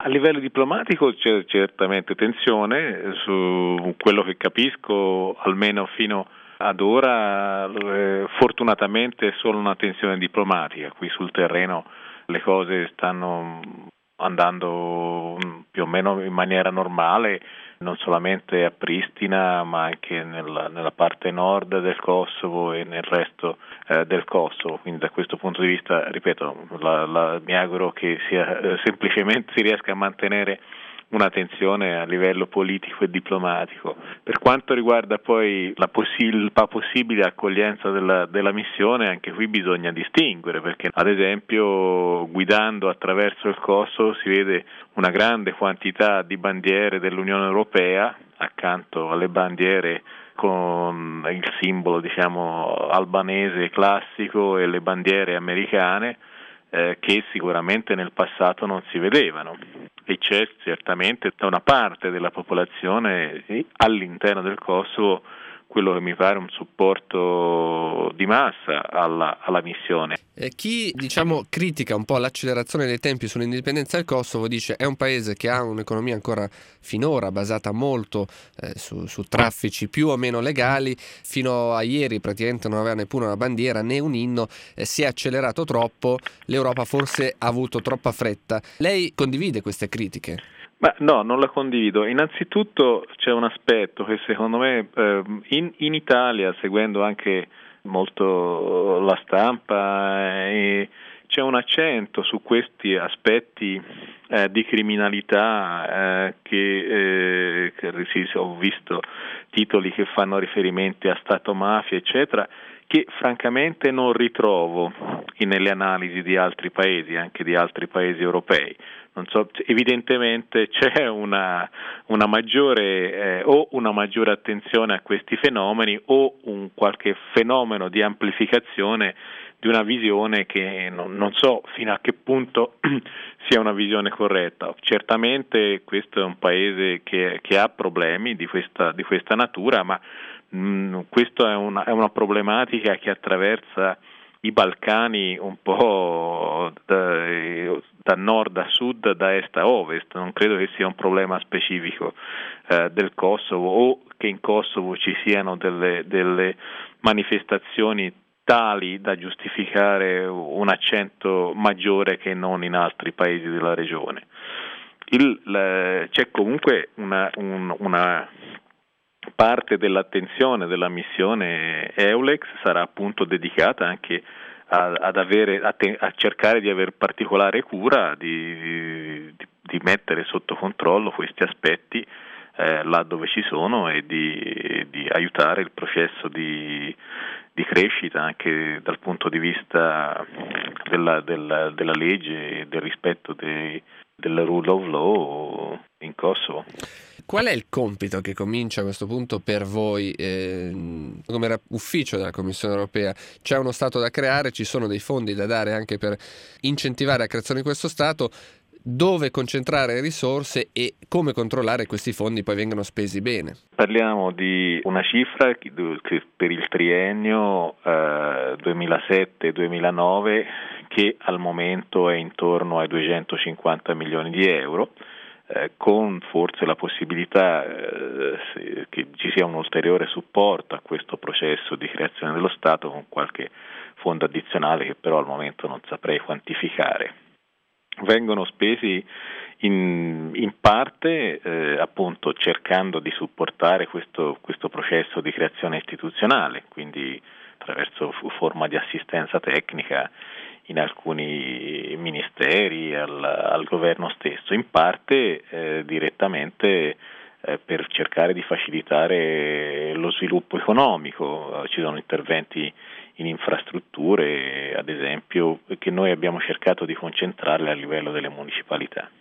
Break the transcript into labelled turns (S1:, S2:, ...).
S1: A livello diplomatico c'è certamente tensione, su quello che capisco, almeno fino ad ora, fortunatamente è solo una tensione diplomatica. Qui sul terreno le cose stanno andando più o meno in maniera normale, non solamente a Pristina ma anche nella parte nord del Kosovo e nel resto del Kosovo, quindi da questo punto di vista, ripeto, mi auguro che semplicemente si riesca a mantenere una tensione a livello politico e diplomatico. Per quanto riguarda poi la possibile accoglienza della missione, anche qui bisogna distinguere, perché ad esempio guidando attraverso il Kosovo si vede una grande quantità di bandiere dell'Unione Europea accanto alle bandiere con il simbolo, diciamo, albanese classico e le bandiere americane, che sicuramente nel passato non si vedevano, e c'è certamente da una parte della popolazione all'interno del Kosovo quello che mi pare un supporto di massa alla missione.
S2: Chi critica un po' l'accelerazione dei tempi sull'indipendenza del Kosovo dice è un paese che ha un'economia ancora finora basata molto su traffici più o meno legali, fino a ieri praticamente non aveva neppure una bandiera né un inno, si è accelerato troppo, l'Europa forse ha avuto troppa fretta. Lei condivide queste critiche?
S1: Ma no, non la condivido. Innanzitutto c'è un aspetto che secondo me in Italia, seguendo anche molto la stampa, c'è un accento su questi aspetti di criminalità che ho visto titoli che fanno riferimenti a Stato mafia, eccetera, che francamente non ritrovo nelle analisi di altri paesi, anche di altri paesi europei. Non so, evidentemente c'è una maggiore o una maggiore attenzione a questi fenomeni o un qualche fenomeno di amplificazione di una visione che non so fino a che punto sia una visione corretta. Certamente questo è un paese che ha problemi di questa natura, ma questa è una problematica che attraversa i Balcani un po' da nord a sud, da est a ovest. Non credo che sia un problema specifico del Kosovo o che in Kosovo ci siano delle manifestazioni tali da giustificare un accento maggiore che non in altri paesi della regione. C'è comunque una parte dell'attenzione della missione EULEX sarà appunto dedicata anche a cercare di avere particolare cura di mettere sotto controllo questi aspetti là dove ci sono e di aiutare il processo di crescita anche dal punto di vista della legge e del rispetto del rule of law in Kosovo.
S2: Qual è il compito che comincia a questo punto per voi come ufficio della Commissione Europea? C'è uno Stato da creare, ci sono dei fondi da dare anche per incentivare la creazione di questo Stato, dove concentrare risorse e come controllare che questi fondi poi vengano spesi bene?
S1: Parliamo di una cifra che per il triennio 2007-2009 che al momento è intorno ai 250 milioni di euro, con forse la possibilità che ci sia un ulteriore supporto a questo processo di creazione dello Stato con qualche fondo addizionale che però al momento non saprei quantificare. Vengono spesi in parte appunto cercando di supportare questo processo di creazione istituzionale, quindi attraverso forma di assistenza tecnica in alcuni ministeri, al governo stesso, in parte direttamente per cercare di facilitare lo sviluppo economico. Ci sono interventi in infrastrutture, ad esempio, che noi abbiamo cercato di concentrarle a livello delle municipalità.